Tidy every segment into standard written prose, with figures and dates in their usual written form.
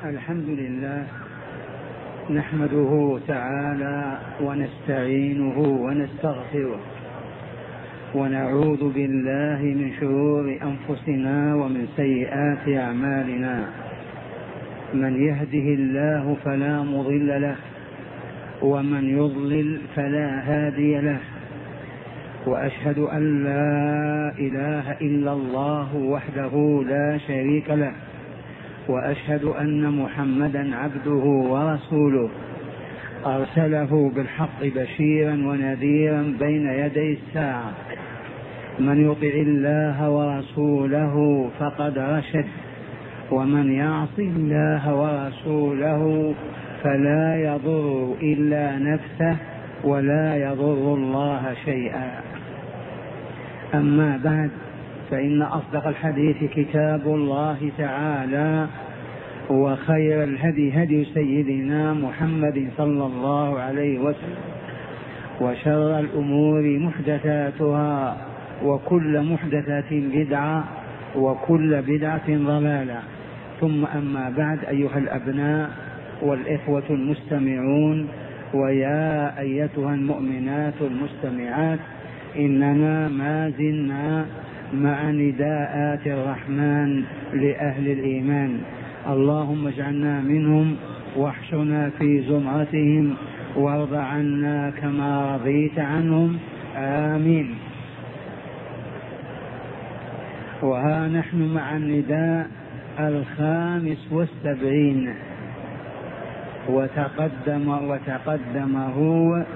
الحمد لله نحمده تعالى ونستعينه ونستغفره ونعوذ بالله من شرور أنفسنا ومن سيئات أعمالنا. من يهده الله فلا مضل له ومن يضلل فلا هادي له، وأشهد أن لا إله إلا الله وحده لا شريك له، وأشهد أن محمدا عبده ورسوله أرسله بالحق بشيرا ونذيرا بين يدي الساعة. من يطع الله ورسوله فقد رشد، ومن يعص الله ورسوله فلا يضر إلا نفسه ولا يضر الله شيئا. أما بعد، فإن أصدق الحديث كتاب الله تعالى، وخير الهدي هدي سيدنا محمد صلى الله عليه وسلم، وشر الأمور محدثاتها، وكل محدثة بدعة، وكل بدعة ضلالة. ثم أما بعد، أيها الأبناء والإخوة المستمعون، ويا أيتها المؤمنات المستمعات، إننا ما زلنا مع نداءات الرحمن لأهل الإيمان. اللهم اجعلنا منهم واحشرنا في زمرتهم وارض عنا كما رضيت عنهم، آمين. وها نحن مع النداء 75، وتقدمه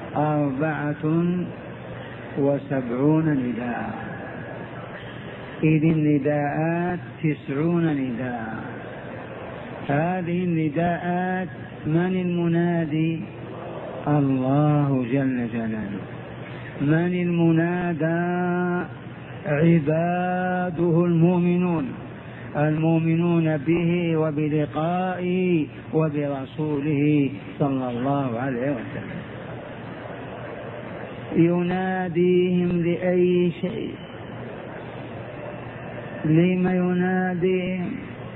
74 نداء، إذ النداءات 90 نداء. هذه النداءات من المنادي؟ الله جل جلاله. من المنادى؟ عباده المؤمنون به وبلقائه وبرسوله صلى الله عليه وسلم. يناديهم لأي شيء؟ لما يناديهم؟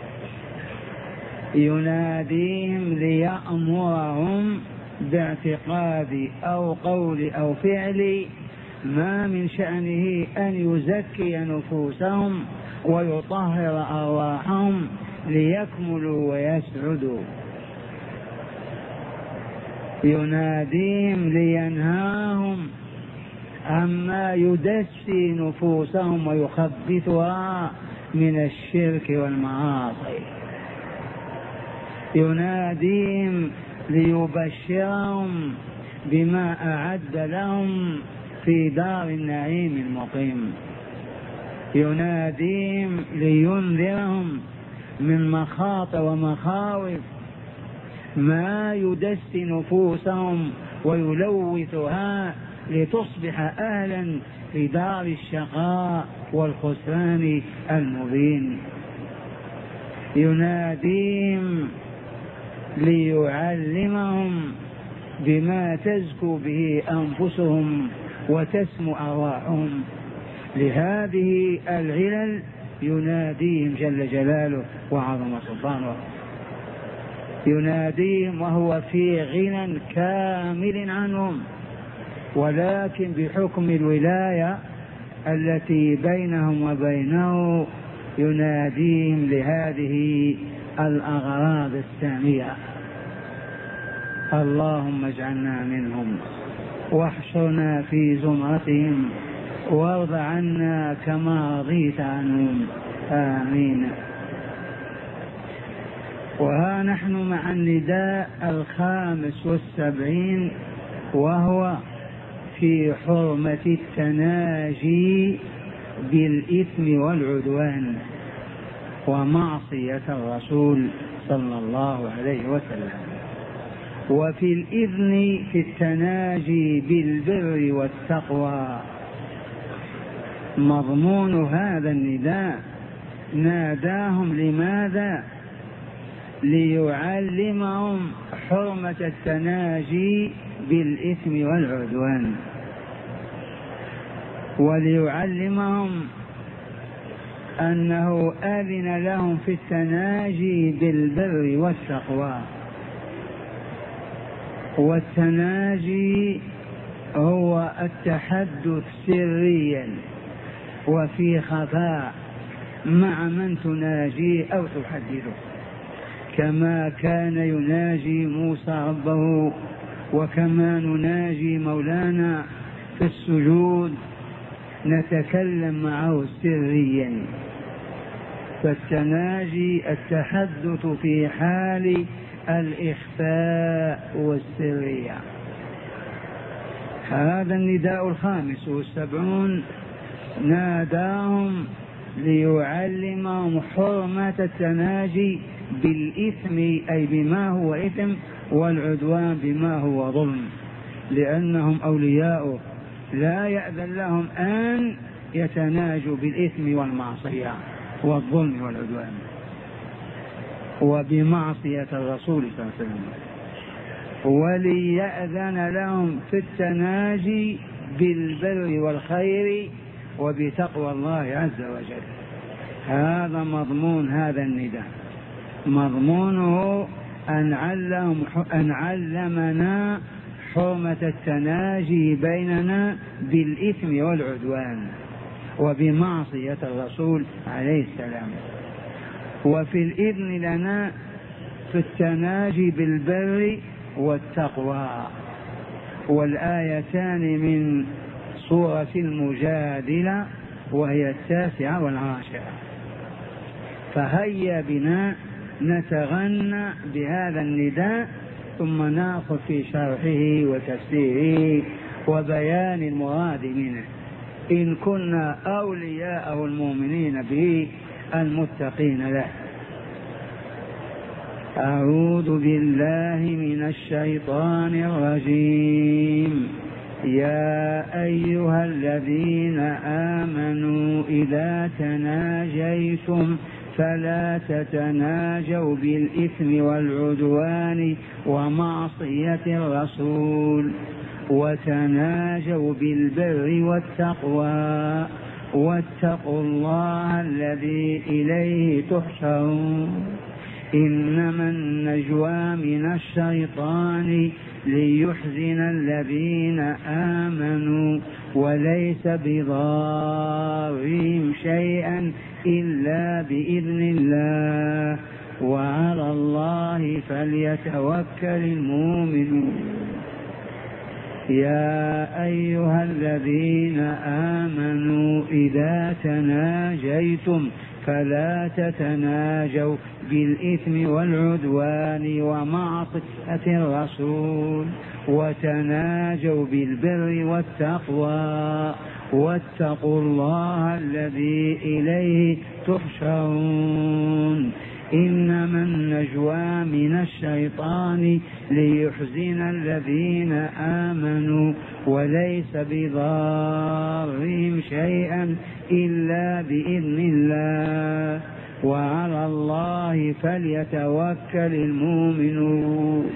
يناديهم ليأمرهم باعتقاد أو قول أو فعل ما من شأنه أن يزكي نفوسهم ويطهر أرواحهم ليكملوا ويسعدوا. يناديهم لينهاهم عما يدسي نفوسهم ويخبثها من الشرك والمعاصي. يناديهم ليبشرهم بما أعد لهم في دار النعيم المقيم. يناديهم لينذرهم من مخاطر ومخاوف ما يدسي نفوسهم ويلوثها لتصبح أهلا في دار الشقاء والخسران المبين. يناديهم ليعلمهم بما تزكو به أنفسهم وتسمو أرواحهم. لهذه العلل يناديهم جل جلاله وعظم سلطانه. يناديهم وهو في غنى كامل عنهم، ولكن بحكم الولاية التي بينهم وبينه يناديهم لهذه الأغراض السامية. اللهم اجعلنا منهم واحشرنا في زمرتهم وارض عنا كما رضيت عنهم، آمين. وها نحن مع النداء 75، وهو في حرمة التناجي بالإثم والعدوان ومعصية الرسول صلى الله عليه وسلم، وفي الإذن في التناجي بالبر والتقوى. مضمون هذا النداء ناداهم لماذا؟ ليعلمهم حرمة التناجي بالإثم والعدوان، وليعلمهم أنه أذن لهم في التناجي بالبر والتقوى. والتناجي هو التحدث سريا وفي خفاء مع من تناجيه أو تحدثه، كما كان يناجي موسى ربه، وكما نناجي مولانا في السجود نتكلم معه سريا. فالتناجي التحدث في حال الإخفاء والسرية. هذا النداء 75 ناداهم ليعلمهم حرمة التناجي بالإثم، أي بما هو إثم، والعدوان بما هو ظلم، لأنهم أولياؤه لا يأذن لهم أن يتناجوا بالإثم والمعصية والظلم والعدوان وبمعصية الرسول صلى الله عليه وسلم، وليأذن لهم في التناجي بالبر والخير وبتقوى الله عز وجل. هذا مضمون هذا النداء، مضمونه أن علمنا حرمة التناجي بيننا بالإثم والعدوان وبمعصية الرسول عليه السلام، وفي الإذن لنا في التناجي بالبر والتقوى. والآيتان من سورة المجادلة وهي 9 و10. فهيا بنا نتغنى بهذا النداء ثم ناخذ في شرحه وتفسيره وبيان المراد منه، إن كنا أولياءه المؤمنين به المتقين له. أعوذ بالله من الشيطان الرجيم. يا أيها الذين آمنوا إذا تناجيتم فلا تتناجوا بالإثم والعدوان ومعصية الرسول، وتناجوا بالبر والتقوى، واتقوا الله الذي إليه تحشرون. إنما النجوى من الشيطان ليحزن الذين آمنوا وليس بضارهم شيئا إلا بإذن الله، وعلى الله فليتوكل المؤمنون. يا أيها الذين آمنوا إذا تناجيتم فلا تتناجوا بالإثم والعدوان ومعصية الرسول، وتناجوا بالبر والتقوى، واتقوا الله الذي إليه تحشرون. إنما النجوى من الشيطان ليحزن الذين آمنوا وليس بضارهم شيئا إلا بإذن الله، وعلى الله فليتوكل المؤمنون.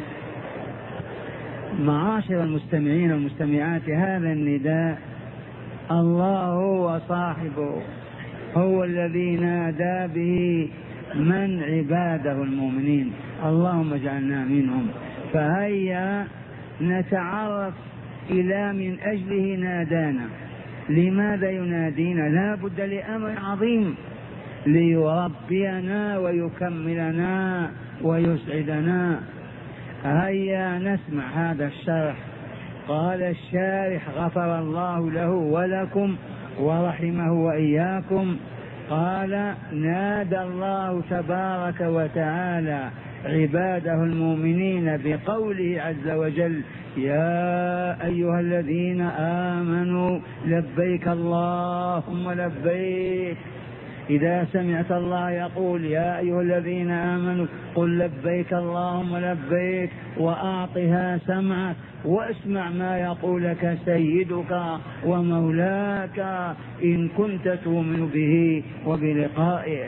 معاشر المستمعين والمستمعات، هذا النداء الله هو صاحبه، هو الذي نادى به من عباده المؤمنين، اللهم اجعلنا منهم. فهيا نتعرف إلى من أجله نادانا. لماذا ينادينا؟ لا بد لأمر عظيم، ليربينا ويكملنا ويسعدنا. هيا نسمع هذا الشرح. قال الشارح غفر الله له ولكم ورحمه وإياكم، قال: نادى الله تبارك وتعالى عباده المؤمنين بقوله عز وجل: يا أيها الذين آمنوا لبيك اللهم لبيك. إذا سمعت الله يقول يا أيها الذين آمنوا قل لبيك اللهم لبيك، وأعطها سمعك واسمع ما يقول لك سيدك ومولاك إن كنت تؤمن به وبلقائه.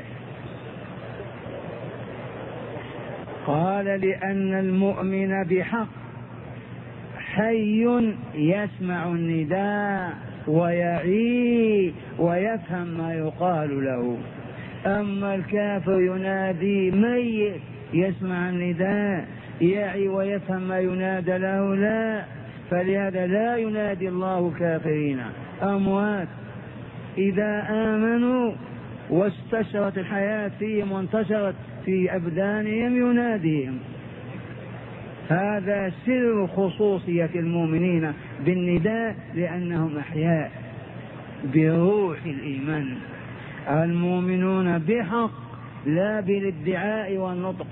قال: لأن المؤمن بحق حي يسمع النداء ويعي ويفهم ما يقال له. أما الكافر ينادي ميت يسمع النداء، يعي ويفهم ما ينادى له لا. فلهذا لا ينادي الله كافرين، أموات إذا آمنوا واستشرت الحياة فيهم وانتشرت في أبدانهم يناديهم. هذا سر خصوصية المؤمنين بالنداء، لأنهم أحياء بروح الإيمان. المؤمنون بحق لا بالادعاء والنطق.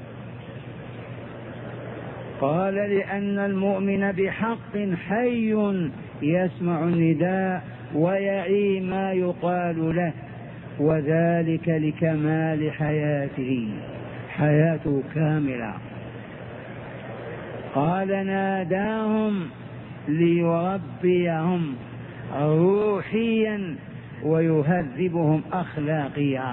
قال لأن المؤمن بحق حي يسمع النداء ويعي ما يقال له، وذلك لكمال حياته، حياته كاملة. قال ناداهم ليربيهم روحيا ويهذبهم أخلاقيا.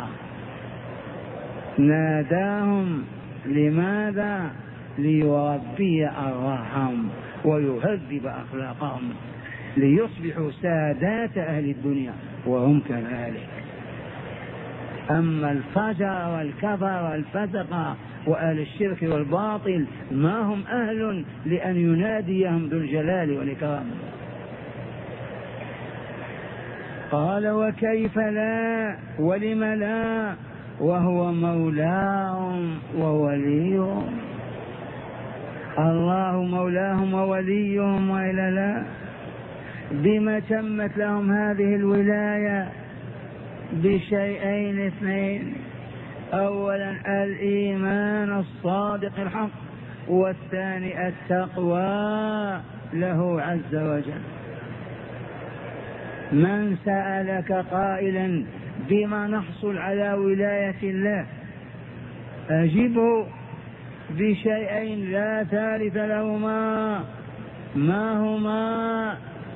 ناداهم لماذا؟ ليربي أرواحهم ويهذب أخلاقهم، ليصبحوا سادات أهل الدنيا وهم كذلك. أما الفجر والكفر والفسق وأهل الشرك والباطل ما هم أهل لأن يناديهم ذو الجلال والإكرام. قال وكيف لا ولم لا وهو مولاهم ووليهم. الله مولاهم ووليهم وإلا لا؟ بما تمت لهم هذه الولاية؟ بشيئين اثنين: أولا الإيمان الصادق الحق، والثاني التقوى له عز وجل. من سألك قائلا بما نحصل على ولاية الله أجبه بشيئين لا ثالث لهما، ما هما؟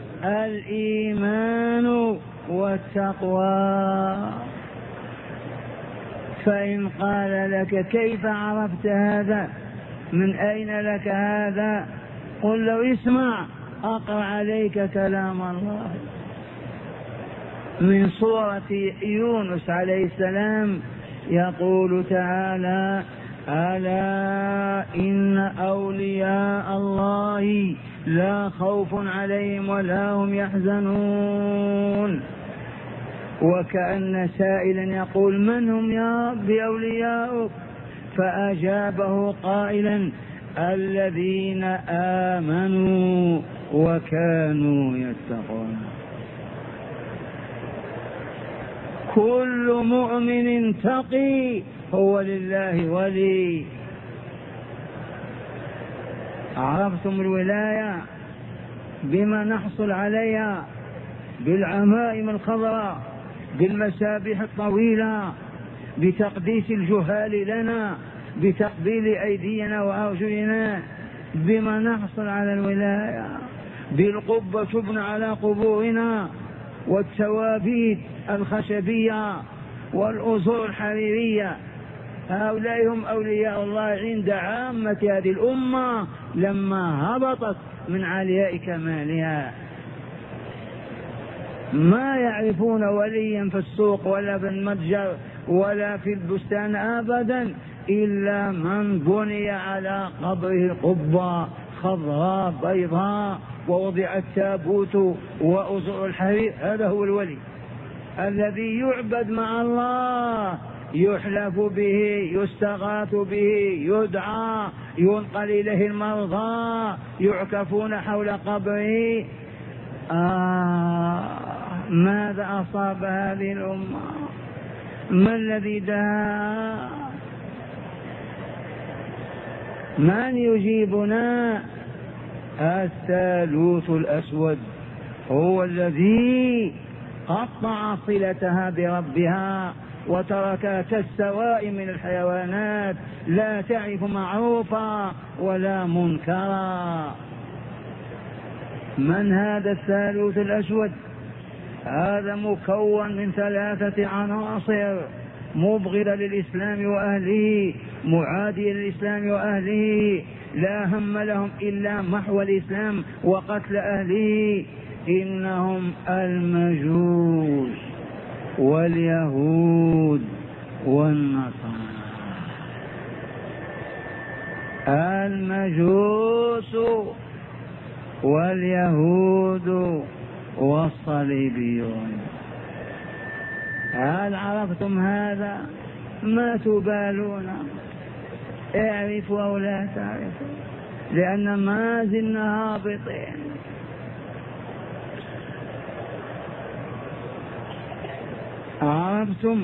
الإيمان والتقوى. فإن قال لك كيف عرفت هذا؟ من أين لك هذا؟ قل له اسمع، أقرأ عليك كلام الله من سورة يونس عليه السلام. يقول تعالى: ألا إن أولياء الله لا خوف عليهم ولا هم يحزنون. وكأن سائلا يقول: من هم يا رب أولياؤك؟ فأجابه قائلا: الذين آمنوا وكانوا يتقون. كل مؤمن تقي هو لله ولي. عرفتم الولاية بما نحصل عليها؟ بالعمائم الخضراء، بالمسابح الطويلة، بتقديس الجهال لنا، بتقبيل أيدينا وأرجلنا. بما نحصل على الولاية؟ بالقبة تبنى على قبورنا، والتوابيت الخشبية، والأزور الحريرية. هؤلاء هم أولياء الله عند عامة هذه الأمة لما هبطت من علياء كمالها. ما يعرفون وليا في السوق ولا في المتجر ولا في البستان أبدا إلا من بني على قبره قبة خضراء بيضاء ووضع التابوت وأزر الحرير. هذا هو الولي الذي يعبد مع الله، يحلف به، يستغاث به، يدعى، ينقل إليه المرضى، يعكفون حول قبره. ماذا أصاب هذه الأمة؟ ما الذي دعا؟ من يجيبنا؟ الثالوث الأسود هو الذي قطع صلتها بربها وتركها كالسواء من الحيوانات، لا تعرف معروفا ولا منكرا. من هذا الثالوث الأسود؟ هذا مكون من 3 عناصر: مبغضة للإسلام وأهله، معادية للإسلام وأهله، لا هم لهم إلا محو الإسلام وقتل أهله. إنهم المجوس واليهود والنصارى. المجوس واليهود والصليبيون. هل عرفتم هذا؟ ما تبالون، اعرفوا أو لا تعرفوا، لأن ما زلنا هابطين. عرفتم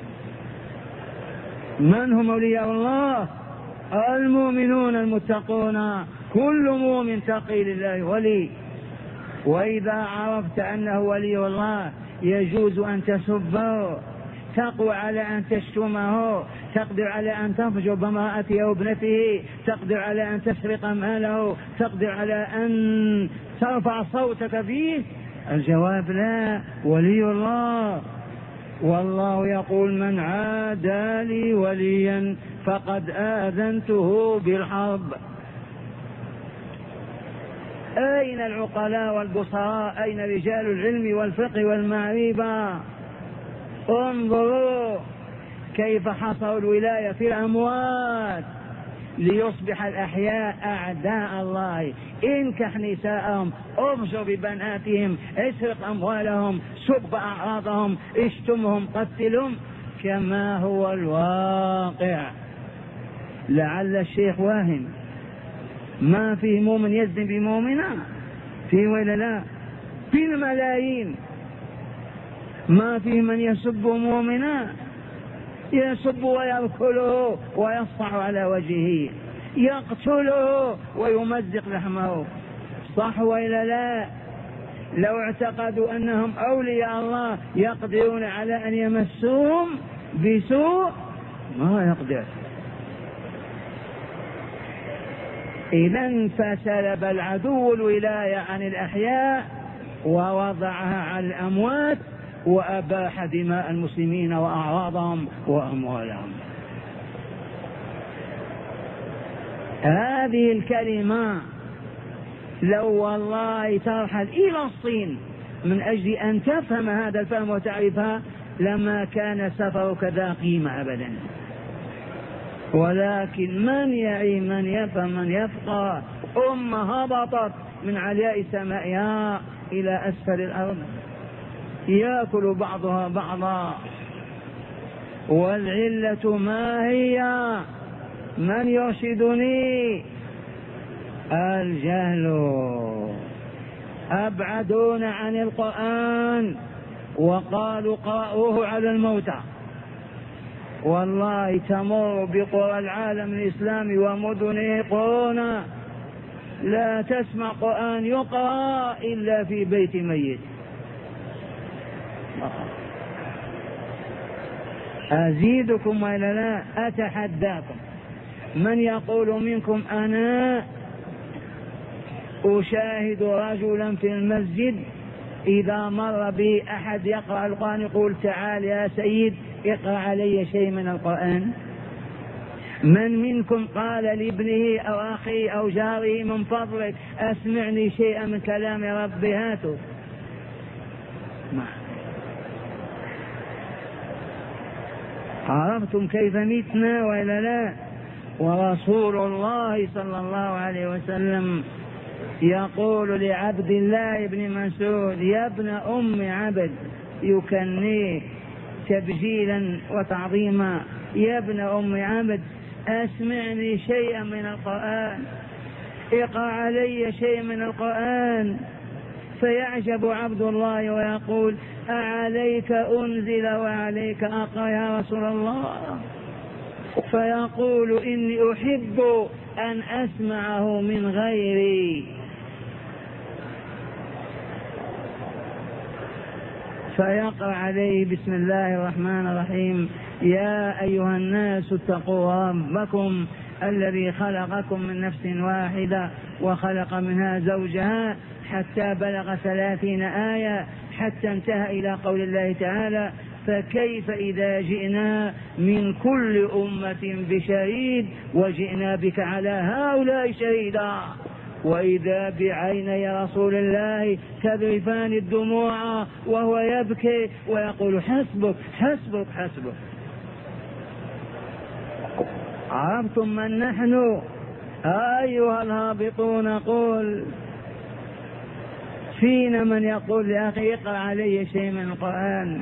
من هم أولياء الله؟ المؤمنون المتقون، كل مؤمن تقي لله ولي. وإذا عرفت أنه ولي الله يجوز أن تسبه، تقوى على أن تشتمه، تقدر على أن تفجر بامرأته أو ابنته، تقدر على أن تسرق ماله، تقدر على أن ترفع صوتك فيه. الجواب لا، ولي الله. والله يقول من عادى لي وليا فقد آذنته بالحرب. أين العقلاء والبصراء؟ أين رجال العلم والفقه والمعرفة؟ انظروا كيف حصروا الولاية في الأموات ليصبح الأحياء أعداء الله. انكح نساءهم، ابشر ببناتهم، اسرق أموالهم، سب أعراضهم، اشتمهم، قتلهم، كما هو الواقع. لعل الشيخ واهم، ما فيه مؤمن يزني بمؤمنة، فيه ولا لا؟ في الملايين. ما فيه من يسب مؤمنا، يسب ويأكله ويصفع على وجهه، يقتله ويمزق لحمه، صح ولا لا؟ لو اعتقدوا أنهم أولياء الله يقدرون على أن يمسوهم بسوء، ما يقدر. إذن فسلب العدو الولاية عن الأحياء ووضعها على الأموات، وأباح دماء المسلمين وأعراضهم وأموالهم. هذه الكلمة لو والله ترحل إلى الصين من أجل أن تفهم هذا الفهم وتعرفها، لما كان سفرك ذا قيمة أبدا. ولكن من يعي، من يفهم، من يفقه. أمة هبطت من علياء سمائها إلى أسفل الأرض، يأكل بعضها بعضا. والعلة ما هي؟ من يرشدني؟ الجهل. أبعدونا عن القرآن وقالوا قرأوه على الموتى. والله تمر بقرى العالم الإسلامي ومدنه قرونا لا تسمع قرآن يقرأ إلا في بيت ميت. أزيدكم ولا لا؟ أتحداكم، من يقول منكم أنا أشاهد رجلا في المسجد إذا مر به أحد يقرأ القرآن يقول تعال يا سيد اقرأ علي شيء من القرآن؟ من منكم قال لابنه أو أخيه أو جاره من فضلك أسمعني شيئا من كلام ربي هاته؟ عرفتم كيف متنا ولا لا؟ ورسول الله صلى الله عليه وسلم يقول لعبد الله بن مسعود يا ابن أم عبد، يكنيه تبجيلا وتعظيما، يا ابن أم عبد أسمعني شيئا من القرآن، اقرأ علي شيء من القرآن. فيعجب عبد الله ويقول أعليك أنزل وعليك أقرأ يا رسول الله؟ فيقول إني أحب أن أسمعه من غيري. فيقرأ عليه بسم الله الرحمن الرحيم يا أيها الناس اتقوا ربكم الذي خلقكم من نفس واحدة وخلق منها زوجها، حتى بلغ 30 آية حتى انتهى إلى قول الله تعالى فكيف إذا جئنا من كل أمة بشهيد وجئنا بك على هؤلاء شهيدا، وإذا بعيني رسول الله تذرفان الدموع وهو يبكي ويقول حسبك حسبك حسبك. عرفتم من نحن؟ أيها الهابطون قل. فينا من يقول لأخي اقرأ علي شيء من القرآن.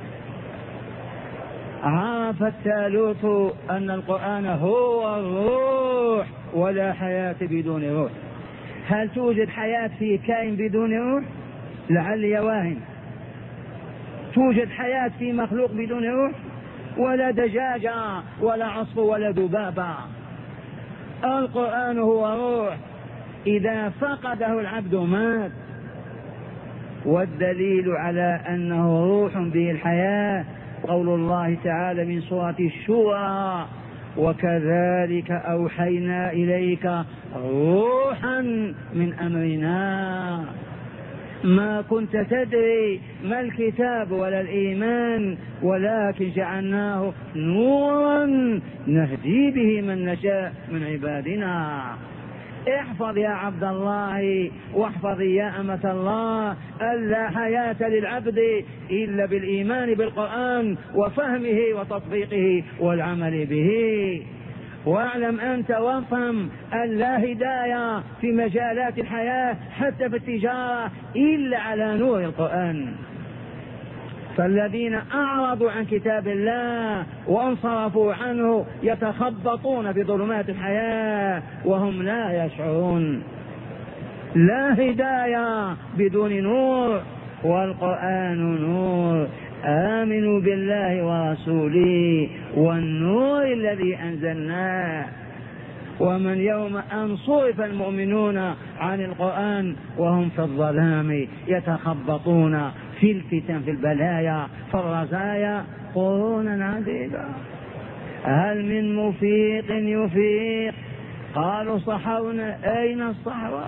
عرف الثالوث أن القرآن هو الروح ولا حياة بدون روح. هل توجد حياة في كائن بدون روح؟ لعلي واهم. توجد حياة في مخلوق بدون روح؟ ولا دجاجة ولا عصفور ولا ذبابة. القرآن هو روح، إذا فقده العبد مات. والدليل على أنه روح به الحياة قول الله تعالى من سورة الشورى: وكذلك أوحينا إليك روحا من أمرنا ما كنت تدري ما الكتاب ولا الإيمان ولكن جعلناه نورا نهدي به من نشاء من عبادنا. احفظ يا عبد الله واحفظ يا أمة الله أن لا حياة للعبد إلا بالإيمان بالقرآن وفهمه وتطبيقه والعمل به. واعلم أنت وافهم أن لا هداية في مجالات الحياة حتى في التجارة إلا على نور القرآن. فالذين أعرضوا عن كتاب الله وانصرفوا عنه يتخبطون في ظلمات الحياة وهم لا يشعرون. لا هداية بدون نور، والقرآن نور. آمنوا بالله ورسوله والنور الذي أنزلناه. ومن يوم أن صرف المؤمنون عن القرآن وهم في الظلام يتخبطون في الفتن في البلايا في الرزايا قرونا عديدة. هل من مفيق يفيق؟ قالوا صحونا. أين الصحوة؟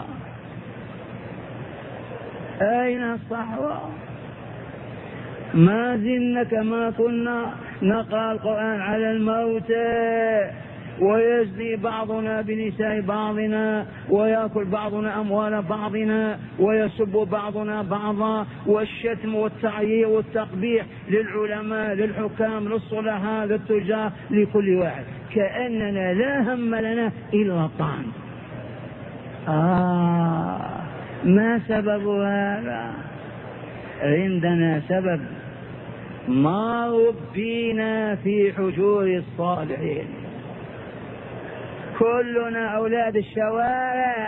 أين الصحوة؟ ما زلنا كما كنا نقرأ القرآن على الموتى، ويزني بعضنا بنساء بعضنا، ويأكل بعضنا أموال بعضنا، ويسب بعضنا بعضا، والشتم والتعيير والتقبيح للعلماء للحكام للصلحاء للتجار لكل واحد، كأننا لا هم لنا إلا الطعن. ما سبب هذا؟ عندنا سبب: ما ربينا في حجور الصالحين. كلنا أولاد الشوارع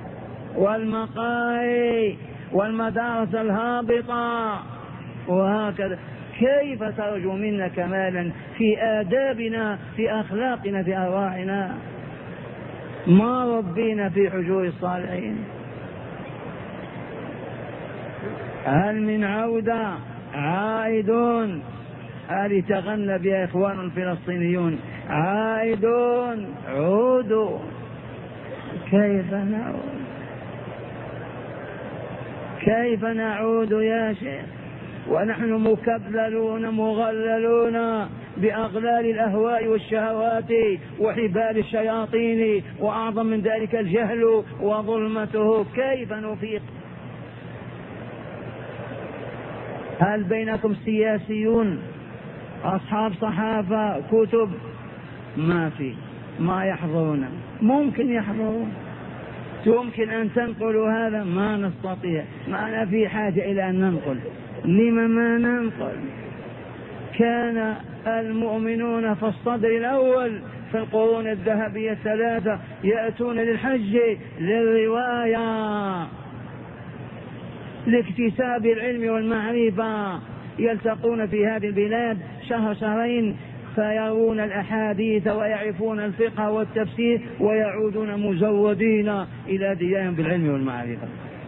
والمقاهي والمدارس الهابطة وهكذا. كيف ترجو منا كمالا في آدابنا في أخلاقنا في أرواحنا؟ ما ربينا في حجور الصالحين. هل من عودة؟ عائدون. هذه تغنى بها إخوان الفلسطينيون: عائدون عودوا. كيف نعود؟ كيف نعود يا شيخ ونحن مكبلون مغللون بأغلال الأهواء والشهوات وحبال الشياطين، وأعظم من ذلك الجهل وظلمته؟ كيف نفيق؟ هل بينكم سياسيون أصحاب صحافة كتب؟ ما في، ما يحضرون. ممكن يحضرون، يمكن أن تنقلوا هذا، ما نستطيع، ما في حاجة إلى أن ننقل. لما ما ننقل؟ كان المؤمنون في الصدر الأول في القرون الذهبية الثلاثة يأتون للحج للرواية لاكتساب العلم والمعرفة، يلتقون في هذه البلاد شهر شهرين فيرون الأحاديث ويعرفون الفقه والتفسير ويعودون مزودين إلى ديارهم بالعلم والمعرفة.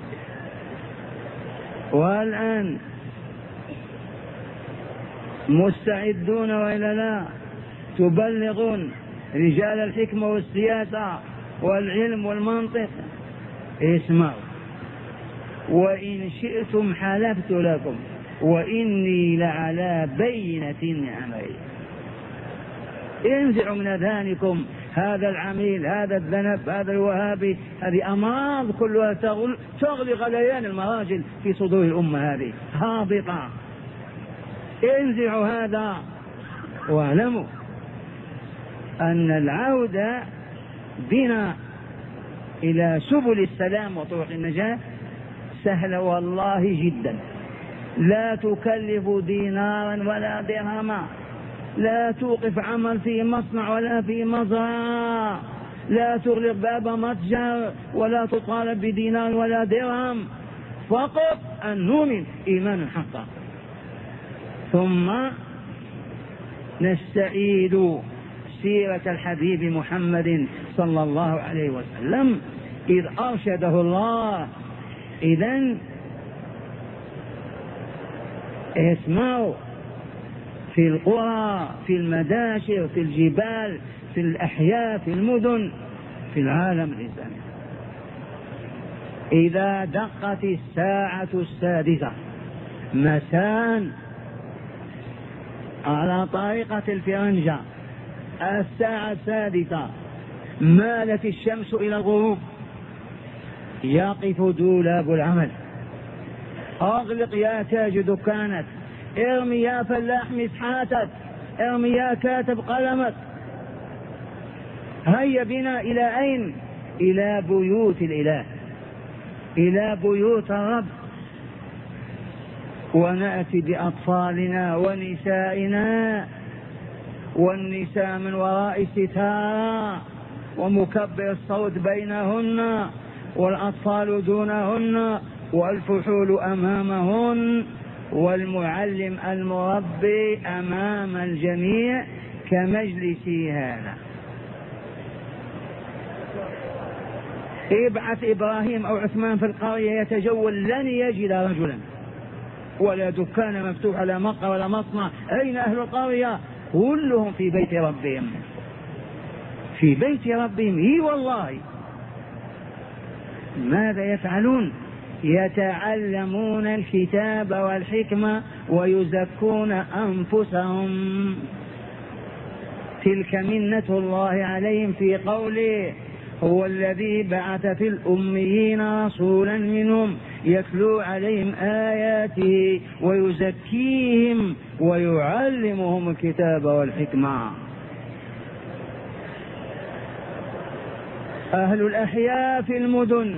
والآن مستعدون وإلا لا؟ تبلغون رجال الحكمة والسياسة والعلم والمنطق: اسمعوا، وإن شئتم حلفت لكم وإني لعلى بينة عملي. انزعوا من أذهانكم هذا العميل، هذا الذنب، هذا الوهابي، هذه أمراض كلها تغلي غليان المراجل في صدور الأمة، هذه هابطة. انزعوا هذا واعلموا أن العودة بنا إلى سبل السلام وطرق النجاة سهلة والله جدا، لا تكلف دينارا ولا درهما، لا توقف عمل في مصنع ولا في مزرعة، لا تغلق باب متجر ولا تطالب بدينار ولا درهم، فقط أن نؤمن إيمانا حقا. ثم نستعيد سيرة الحبيب محمد صلى الله عليه وسلم إذ أرشده الله. إذن اسمعوا، في القرى، في المداشر، في الجبال، في الأحياء، في المدن، في العالم الإسلامي، إذا دقت الساعة 6 مساء على طريقة الفرنجة، الساعة 6 مالت الشمس إلى الغروب، يقف دولاب العمل. أغلق يا تاج دكانك، ارمي يا فلاح مسحاتك، ارمي يا كاتب قلمك، هيا بنا إلى أين؟ إلى بيوت الإله، إلى بيوت الرب، ونأتي بأطفالنا ونسائنا، والنساء من وراء ستارة ومكبر الصوت بينهن، والأطفال دونهن، والفحول أمامهن، والمعلم المربي أمام الجميع كمجلسي هذا. ابعث إبراهيم أو عثمان في القرية يتجول لن يجد رجلا ولا دكان مفتوح على مقهى ولا مصنع. أين أهل القرية؟ كلهم في بيت ربهم، في بيت ربهم. اي والله. ماذا يفعلون؟ يتعلمون الكتاب والحكمة ويزكون أنفسهم. تلك منة الله عليهم في قوله: هو الذي بعث في الأميين رسولا منهم يتلو عليهم آياته ويزكيهم ويعلمهم الكتاب والحكمة. أهل الأحياء في المدن،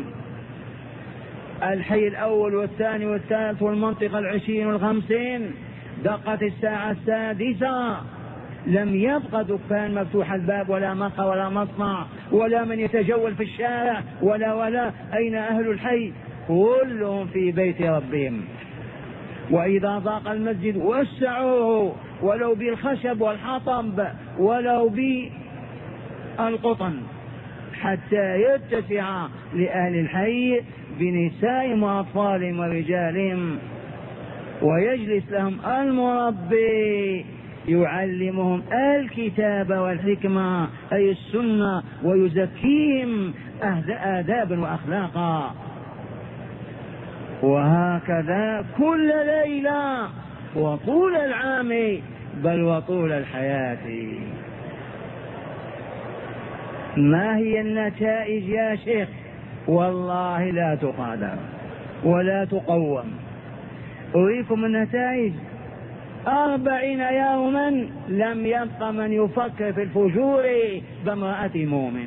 الحي الأول والثاني والثالث والمنطقة 20 و50، دقت الساعة 6 لم يبقى دكان مفتوح الباب ولا مقهى ولا مصنع ولا من يتجول في الشارع ولا أين أهل الحي؟ كلهم في بيت ربهم. وإذا ضاق المسجد وسعوه ولو بالخشب والحطب ولو بالقطن حتى يتسع لأهل الحي بنسائهم وأطفالهم ورجالهم، ويجلس لهم المربي يعلمهم الكتاب والحكمة أي السنة ويزكيهم آدابا وأخلاقا. وهكذا كل ليلة وطول العام بل وطول الحياة. ما هي النتائج يا شيخ؟ والله لا تقادر ولا تقوم. أريكم النتائج. 40 يوما لم يبق من يفكر في الفجور بامرأة مؤمن.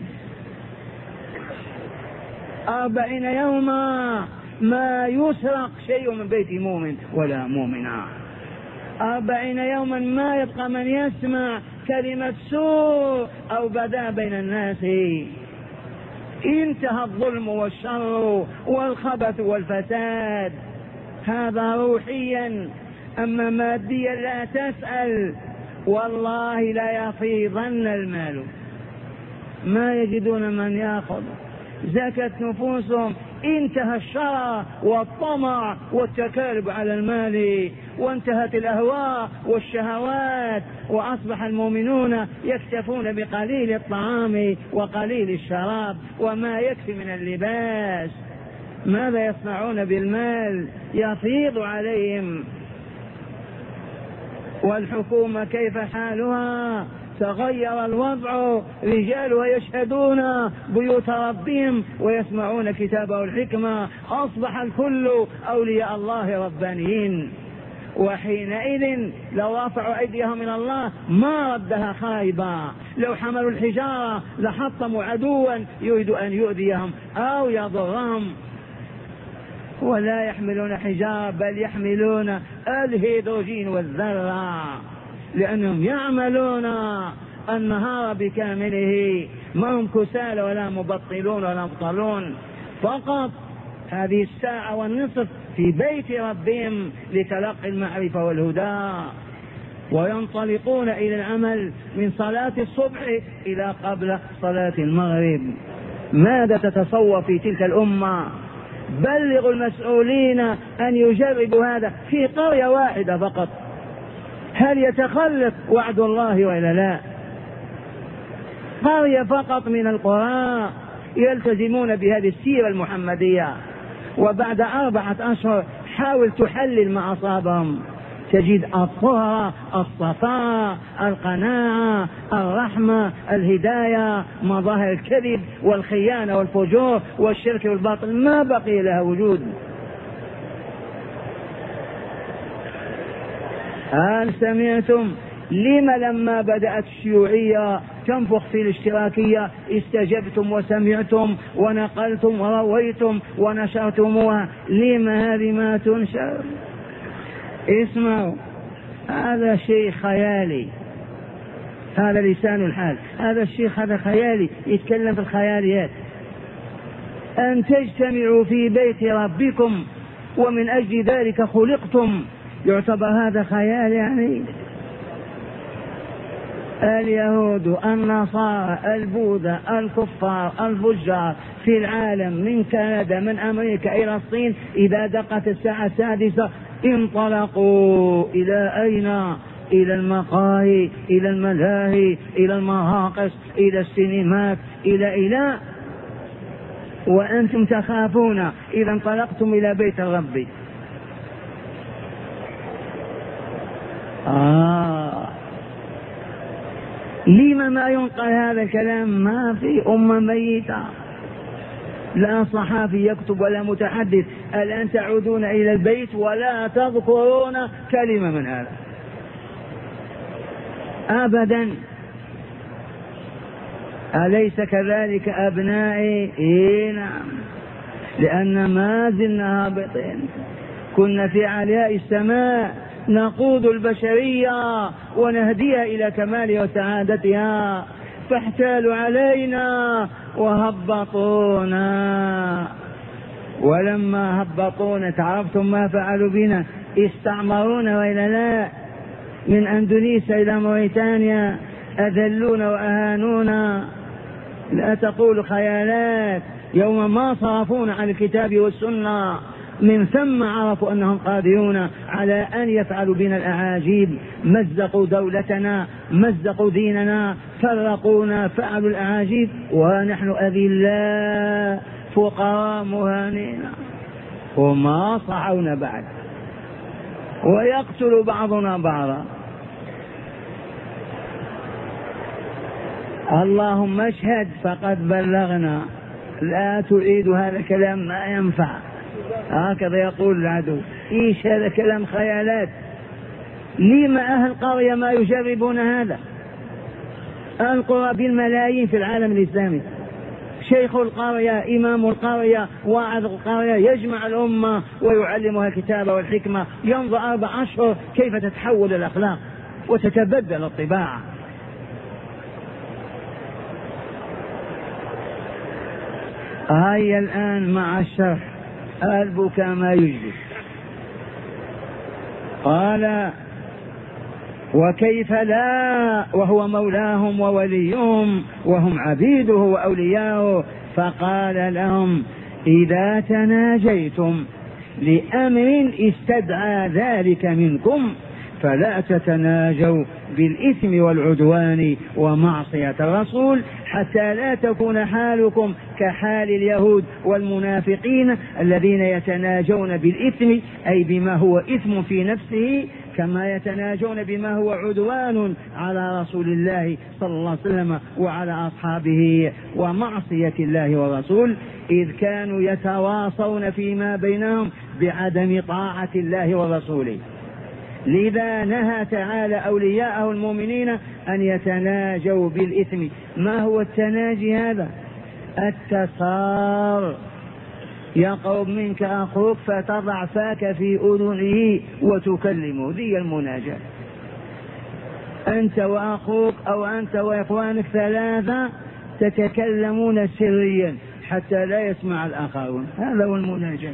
40 يوما ما يسرق شيء من بيت مؤمن ولا مؤمنة. 40 يوما ما يبقى من يسمع كلمة سوء أو بدا بين الناس. انتهى الظلم والشر والخبث والفساد. هذا روحيا. أما ماديا لا تسأل، والله لا يفيضن المال، ما يجدون من يأخذ. زكت نفوسهم، انتهى الشرع والطمع والتكالب على المال، وانتهت الأهواء والشهوات، وأصبح المؤمنون يكتفون بقليل الطعام وقليل الشراب وما يكفي من اللباس. ماذا يصنعون بالمال؟ يفيض عليهم. والحكومة كيف حالها؟ تغير الوضع، رجالها يشهدون بيوت ربهم ويسمعون كتابه الحكمة. أصبح الكل أولياء الله ربانيين. وحينئذ لو رفعوا أيديهم إلى الله ما ردها خائبا، لو حملوا الحجارة لحطموا عدوا يريد أن يؤذيهم أو يضرهم، ولا يحملون حجارة بل يحملون الهيدروجين والذرة، لأنهم يعملون النهار بكامله، ما هم كسالى ولا مبطلون ولا مبطلون، فقط هذه الساعة والنصف في بيت ربهم لتلقي المعرفة والهدى، وينطلقون إلى العمل من صلاة الصبح إلى قبل صلاة المغرب. ماذا تتصور في تلك الأمة؟ بلغوا المسؤولين أن يجربوا هذا في قرية واحدة فقط، هل يتخلف وعد الله وإلا لا؟ قرية فقط من القرى يلتزمون بهذه السيرة المحمدية، وبعد 4 أشهر حاول تحلل ما أصابهم، تجد الطهر، الصفاء، القناعة، الرحمة، الهداية، مظاهر الكذب والخيانة والفجور والشرك والباطل ما بقي لها وجود. هل سمعتم لما لما بدأت الشيوعية تنفخ في الاشتراكية استجبتم وسمعتم ونقلتم ورويتم ونشرتموها؟ لما هذه ما تنشر؟ اسمعوا، هذا شيء خيالي، هذا لسان الحال، هذا الشيخ هذا خيالي يتكلم في الخياليات. أن تجتمعوا في بيت ربكم ومن أجل ذلك خلقتم، يعتبر هذا خيال يعني؟ اليهود، النصارى، البوذا، الكفار، الفجار في العالم من كندا من أمريكا إلى الصين إذا دقت الساعة 6 انطلقوا إلى أين؟ إلى المقاهي، إلى الملاهي، إلى المراقص، إلى السينمات، إلى وأنتم تخافون إذا انطلقتم إلى بيت الرب. لما ما ينقل هذا الكلام؟ ما في أمة ميتة، لا صحافي يكتب ولا متحدث. الآن تعودون إلى البيت ولا تذكرون كلمة من هذا أبدا. أليس كذلك أبنائي؟ إيه نعم، لأن ما زلنا هابطين، كنا في علياء السماء نقود البشرية ونهديها إلى كمالها وسعادتها، فاحتالوا علينا وهبطونا، ولما هبطونا تعرفتم ما فعلوا بنا؟ استعمرونا وإلا لا؟ من أندونيسيا إلى موريتانيا أذلونا وأهانونا، لا تقول خيالات. يوم ما صرفونا عن الكتاب والسنة من ثم عرفوا أنهم قادرون على أن يفعلوا بنا الأعاجيب، مزقوا دولتنا، مزقوا ديننا، فرقونا، فعلوا الأعاجيب، ونحن أذلاء فقراء مهانين، وما صحونا بعد، ويقتل بعضنا بعضا. اللهم اشهد فقد بلغنا، لا تعيد هذا الكلام ما ينفع، هكذا يقول العدو. ايش هذا كلام خيالات؟ لما أهل القرية ما يجربون هذا؟ القرى بالملايين في العالم الإسلامي، شيخ القرية، إمام القرية، واعظ القرية يجمع الأمة ويعلمها الكتاب والحكمة، ينظر 4 أشهر كيف تتحول الأخلاق وتتبدل الطباع. هيا الآن مع الشرح، البكاء ما يجلس. قال وكيف لا وهو مولاهم ووليهم وهم عبيده وأولياؤه، فقال لهم إذا تناجيتم لأمر استدعى ذلك منكم فلا تتناجوا بالإثم والعدوان ومعصية الرسول، حتى لا تكون حالكم كحال اليهود والمنافقين الذين يتناجون بالإثم، أي بما هو إثم في نفسه، كما يتناجون بما هو عدوان على رسول الله صلى الله عليه وسلم وعلى أصحابه ومعصية الله والرسول، إذ كانوا يتواصون فيما بينهم بعدم طاعة الله ورسوله. لذا نهى تعالى أولياءه المؤمنين أن يتناجوا بالإثم. ما هو التناجي هذا؟ التصار، يقرب منك أخوك فتضع فاك في أذنه وتكلمه، ذي المناجاة. أنت وأخوك أو أنت وإخوانك ثلاثة تتكلمون سريا حتى لا يسمع الآخرون، هذا هو المناجاة.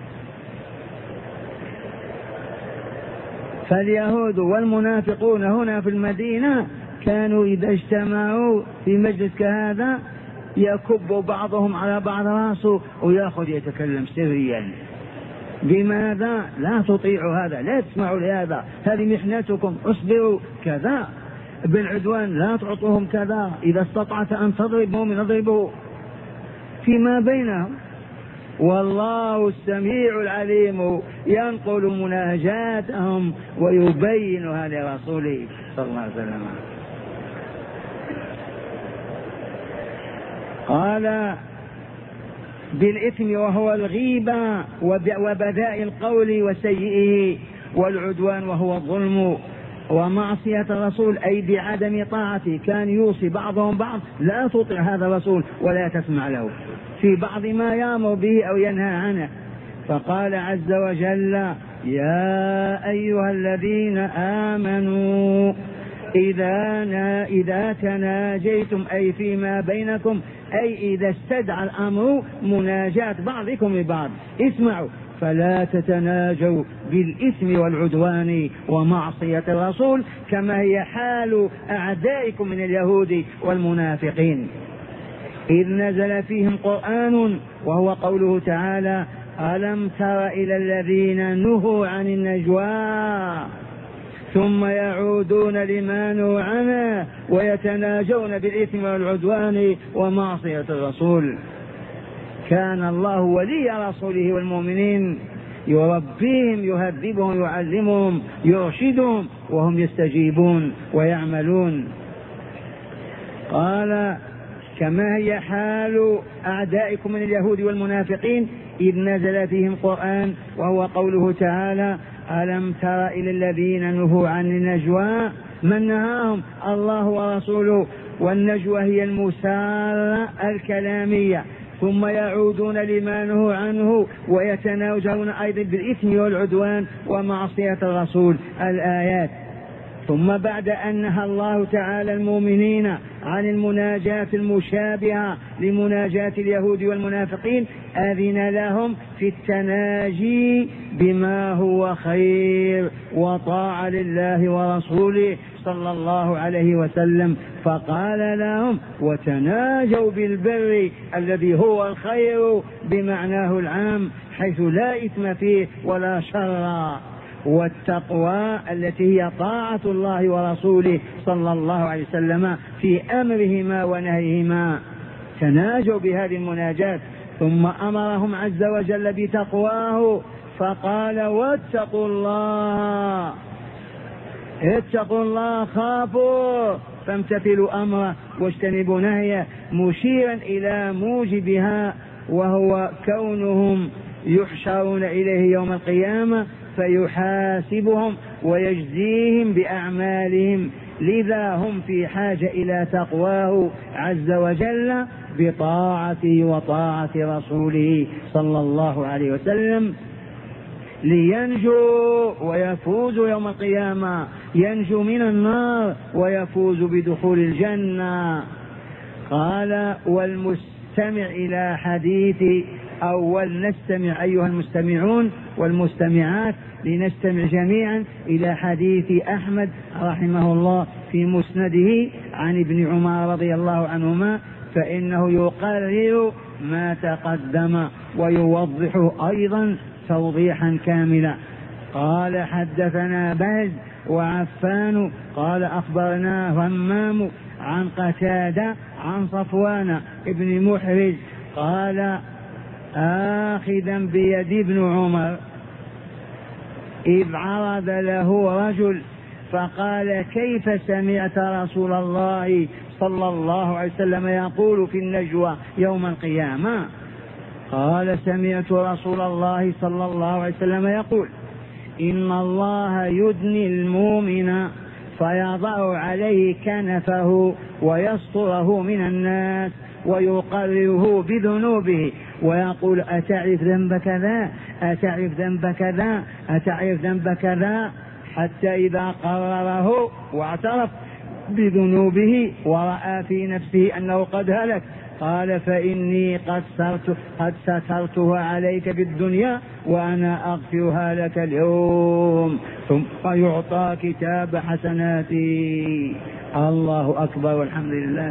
فاليهود والمنافقون هنا في المدينة كانوا إذا اجتمعوا في مجلس كهذا يكب بعضهم على بعض راسه ويأخذ يتكلم سريا. بماذا؟ لا تطيعوا هذا، لا تسمعوا لهذا، هذه محنتكم، اصبروا كذا، بالعدوان لا تعطوهم كذا، إذا استطعت أن تضربهم اضربوا فيما بينهم. والله السميع العليم ينقل مناجاتهم ويبينها لرسوله صلى الله عليه وسلم. قال بالإثم وهو الغيبة وبذاء القول وسيئه، والعدوان وهو الظلم، ومعصية الرسول أي بعدم طاعته. كان يوصي بعضهم بعض لا تطع هذا الرسول ولا تسمع له في بعض ما يأمر به أو ينهى عنه. فقال عز وجل: يا أيها الذين آمنوا إذا تناجيتم أي فيما بينكم، أي إذا استدعى الأمر مناجاة بعضكم لبعض، اسمعوا فلا تتناجوا بالإثم والعدوان ومعصية الرسول كما هي حال أعدائكم من اليهود والمنافقين. إذ نزل فيهم قرآن وهو قوله تعالى: ألم تر إلى الذين نهوا عن النجوى ثم يعودون لما نهوا عنه ويتناجون بالإثم والعدوان ومعصية الرسول. كان الله ولي رسوله والمؤمنين يربيهم، يهذبهم، يعلمهم، يرشدهم، وهم يستجيبون ويعملون. قال: كما هي حال أعدائكم من اليهود والمنافقين إذ نزل فيهم قرآن وهو قوله تعالى: ألم تر إلى الذين نهوا عن النجوى. من نهاهم؟ الله ورسوله. والنجوى هي المسارة الكلامية. ثم يعودون لما نهوا عنه ويتناجون أيضا بالإثم والعدوان ومعصية الرسول، الآيات. ثم بعد أن نهى الله تعالى المؤمنين عن المناجاة المشابهة لمناجاة اليهود والمنافقين، أذن لهم في التناجي بما هو خير وطاعة لله ورسوله صلى الله عليه وسلم. فقال لهم: وتناجوا بالبر الذي هو الخير بمعناه العام حيث لا إثم فيه ولا شر، والتقوى التي هي طاعة الله ورسوله صلى الله عليه وسلم في أمرهما ونهيهما. تناجوا بهذه المناجاة. ثم أمرهم عز وجل بتقواه فقال: واتقوا الله، اتقوا الله، خافوا فامتثلوا أمره واجتنبوا نهيه، مشيرا إلى موجبها وهو كونهم يحشرون إليه يوم القيامة فيحاسبهم ويجزيهم بأعمالهم. لذا هم في حاجة إلى تقواه عز وجل بطاعته وطاعة رسوله صلى الله عليه وسلم لينجوا ويفوزوا يوم القيامة، ينجو من النار ويفوز بدخول الجنة. قال: والمستمع إلى حديث ولنستمع أيها المستمعون والمستمعات، لنستمع جميعا إلى حديث أحمد رحمه الله في مسنده عن ابن عمر رضي الله عنهما، فإنه يقرر ما تقدم ويوضح أيضا توضيحا كاملا. قال: حدثنا بهز وعفان قال أخبرنا همام عن قتادة عن صفوان ابن محرز قال: آخذا بيد ابن عمر إذ عرض له رجل فقال: كيف سمعت رسول الله صلى الله عليه وسلم يقول في النجوى يوم القيامة؟ قال: سمعت رسول الله صلى الله عليه وسلم يقول: إن الله يدني المؤمن فيضع عليه كنفه ويستره من الناس ويقرره بذنوبه ويقول أتعرف ذنب كذا، أتعرف ذنب كذا، أتعرف ذنب كذا، حتى إذا قرره واعترف بذنوبه ورأى في نفسه أنه قد هلك قال فإني قد سترتها عليك بالدنيا وأنا أغفرها لك اليوم، ثم يعطى كتاب حسناتي. الله أكبر والحمد لله.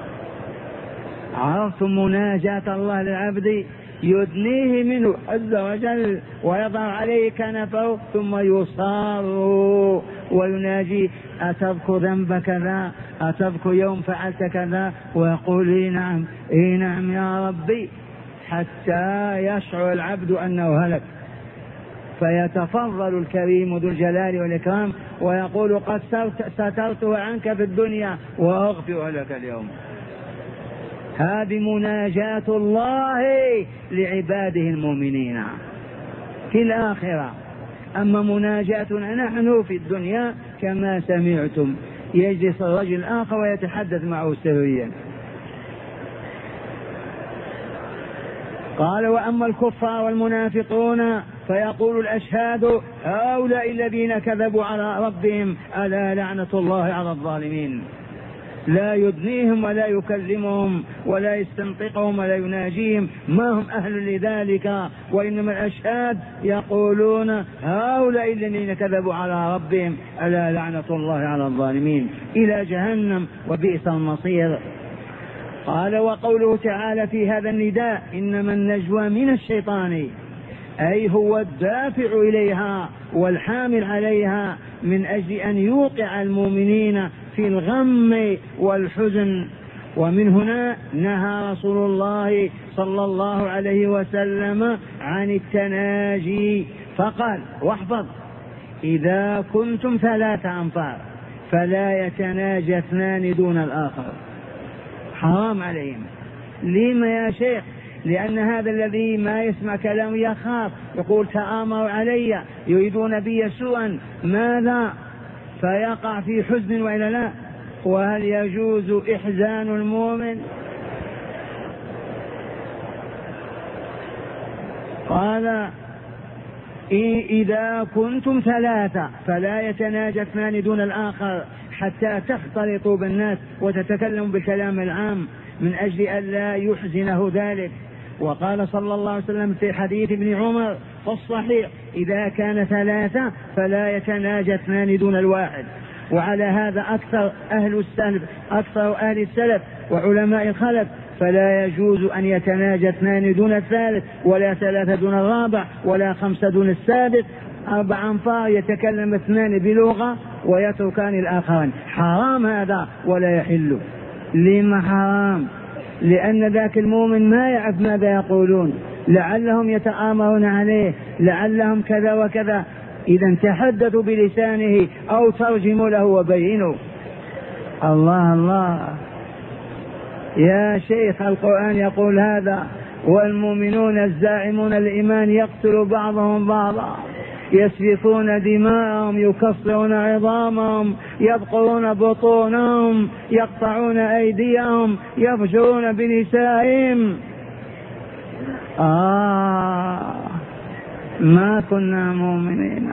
عرفتم مناجاة الله للعبد؟ يدنيه منه عز وجل ويضع عليه كنفه ثم يصار ويناجي أتذكر ذنب كذا، أتذكر يوم فعلت كذا، ويقول إي نعم إي نعم يا ربي، حتى يشعر العبد أنه هلك فيتفضل الكريم ذو الجلال والإكرام ويقول قد سترته عنك في الدنيا وأغفر لك اليوم. هذه مناجاة الله لعباده المؤمنين في الآخرة. أما مناجاتنا نحن في الدنيا كما سمعتم، يجلس الرجل الآخر ويتحدث معه سريا. قال وأما الكفار والمنافقون فيقول الأشهاد هؤلاء الذين كذبوا على ربهم ألا لعنة الله على الظالمين. لا يدنيهم ولا يكلمهم ولا يستنطقهم ولا يناجيهم، ما هم أهل لذلك، وإنما الأشهاد يقولون هؤلاء الذين كذبوا على ربهم ألا لعنة الله على الظالمين إلى جهنم وبئس المصير. قال وقوله تعالى في هذا النداء إنما النجوى من الشيطان، أي هو الدافع إليها والحامل عليها من أجل أن يوقع المؤمنين في الغم والحزن. ومن هنا نهى رسول الله صلى الله عليه وسلم عن التناجي فقال واحفظ إذا كنتم 3 أنفار فلا يتناجى 2 دون الآخر. حرام عليهم. لما يا شيخ؟ لأن هذا الذي ما يسمع كلام يخاف، يقول تآمروا علي يريدون بي سوءا، ماذا؟ فيقع في حزن وإلا لا؟ وهل يجوز إحزان المؤمن؟ قال إذا كنتم 3 فلا يتناجى 2 دون الآخر حتى تختلطوا بالناس وتتكلموا بالكلام العام من أجل أن لا يحزنه ذلك. وقال صلى الله عليه وسلم في حديث ابن عمر في الصحيح إذا كان 3 فلا يتناجى 2 دون الواحد. وعلى هذا أكثر أهل السلف وعلماء الخلف، فلا يجوز أن يتناجى 2 دون الثالث ولا 3 دون الرابع ولا 5 دون السادس. 4 أنفار يتكلم 2 بلغة ويتركان الآخرين. حرام هذا ولا يحل. لما حرام؟ لأن ذاك المؤمن ما يعرف ماذا يقولون، لعلهم يتآمرون عليه، لعلهم كذا وكذا. إذا تحدثوا بلسانه أو ترجموا له وبينوا. الله الله يا شيخ، القرآن يقول هذا والمؤمنون الزاعمون الإيمان يقتل بعضهم بعضا يسفكون دماءهم يكسرون عظامهم يبقرون بطونهم يقطعون أيديهم يفجرون بنسائهم. ما كنا مؤمنين.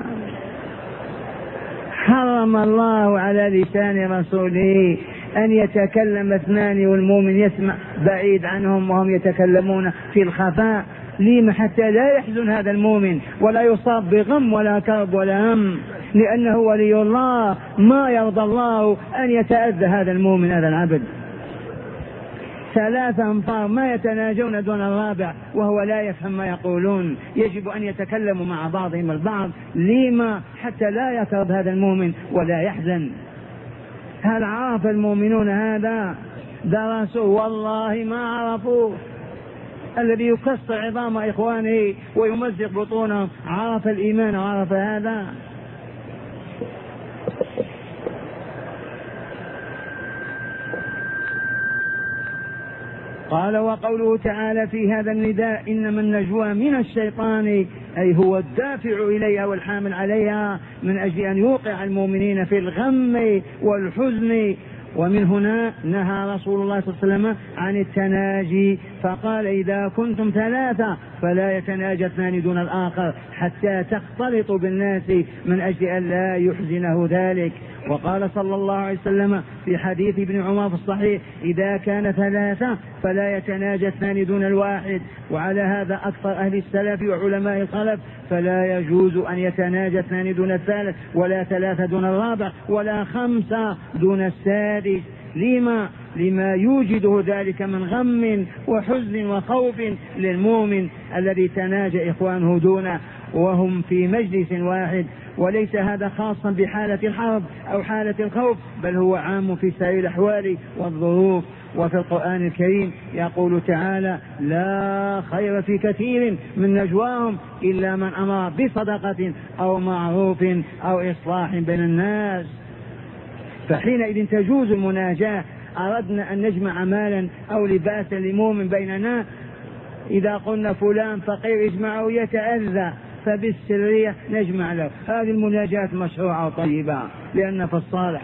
حرم الله على لسان رسوله أن يتكلم 2 والمؤمن يسمع بعيد عنهم وهم يتكلمون في الخفاء. لما؟ حتى لا يحزن هذا المؤمن ولا يصاب بغم ولا كرب ولا هم، لأنه ولي الله، ما يرضى الله أن يتأذى هذا المؤمن هذا العبد. 3 أنفار ما يتناجون دون الرابع وهو لا يفهم ما يقولون. يجب أن يتكلموا مع بعضهم البعض. لما؟ حتى لا يكرب هذا المؤمن ولا يحزن. هل عرف المؤمنون هذا؟ درسوا والله ما عرفوا. الذي يكسر عظام إخوانه ويمزق بطونهم عرف الإيمان وعرف هذا؟ قال وقوله تعالى في هذا النداء إنما النجوى من الشيطان أي هو الدافع إليها والحامل عليها من أجل أن يوقع المؤمنين في الغم والحزن. ومن هنا نهى رسول الله صلى الله عليه وسلم عن التناجي فقال إذا كنتم ثلاثة فلا يتناجى اثنان دون الآخر حتى تختلطوا بالناس من أجل أن لا يحزنه ذلك. وقال صلى الله عليه وسلم في حديث ابن عمر في الصحيح إذا كان ثلاثة فلا يتناجى اثنان دون الواحد. وعلى هذا أكثر أهل السلف وعلماء الخلف فلا يجوز أن يتناجى اثنان دون الثالث ولا ثلاثة دون الرابع ولا خمسة دون السادس. لما يوجده ذلك من غم وحزن وخوف للمؤمن الذي تناجى إخوانه دونه وهم في مجلس واحد. وليس هذا خاصا بحالة الحرب أو حالة الخوف بل هو عام في سائر الأحوال والظروف. وفي القرآن الكريم يقول تعالى لا خير في كثير من نجواهم إلا من أمر بصدقة أو معروف أو إصلاح بين الناس. فحينئذ تجوز المناجاة. أردنا أن نجمع مالا أو لباسا لمؤمن بيننا إذا قلنا فلان فقير اجمعه يتأذى فبالسرية نجمع له. هذه المناجاة مشروعة وطيبة لأن في الصالح.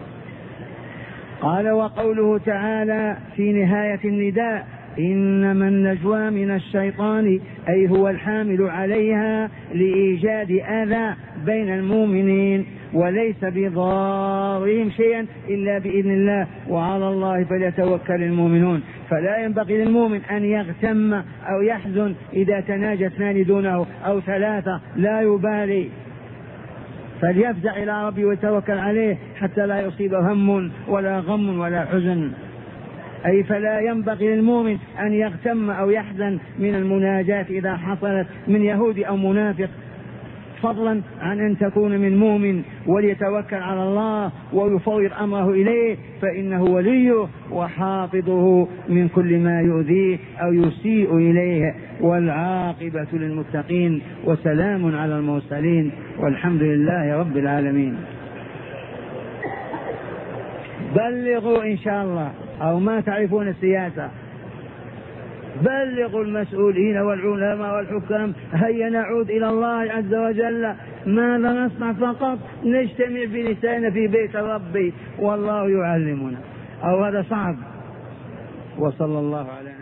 قال وقوله تعالى في نهاية النداء إنما النجوى من الشيطان أي هو الحامل عليها لإيجاد أذى بين المؤمنين وليس بضارهم شيئا إلا بإذن الله وعلى الله فليتوكل المؤمنون. فلا ينبغي للمؤمن أن يغتم أو يحزن إذا تناجى اثنان دونه أو ثلاثة لا يبالي فليفزع إلى ربه ويتوكل عليه حتى لا يصيبه هم ولا غم ولا حزن. أي فلا ينبغي للمؤمن أن يغتم أو يحزن من المناجاة إذا حصلت من يهودي أو منافق فضلا عن أن تكون من مؤمن وليتوكل على الله ويفوض أمره إليه فإنه وليه وحافظه من كل ما يؤذيه أو يسيء إليه. والعاقبة للمتقين وسلام على المرسلين والحمد لله رب العالمين. بلغوا إن شاء الله أو ما تعرفون السياسة بلغوا المسؤولين والعلماء والحكام. هيا نعود إلى الله عز وجل. ماذا نصنع؟ فقط نجتمع بلساننا في بيت ربي والله يعلمنا. أو هذا صعب. وصلى الله على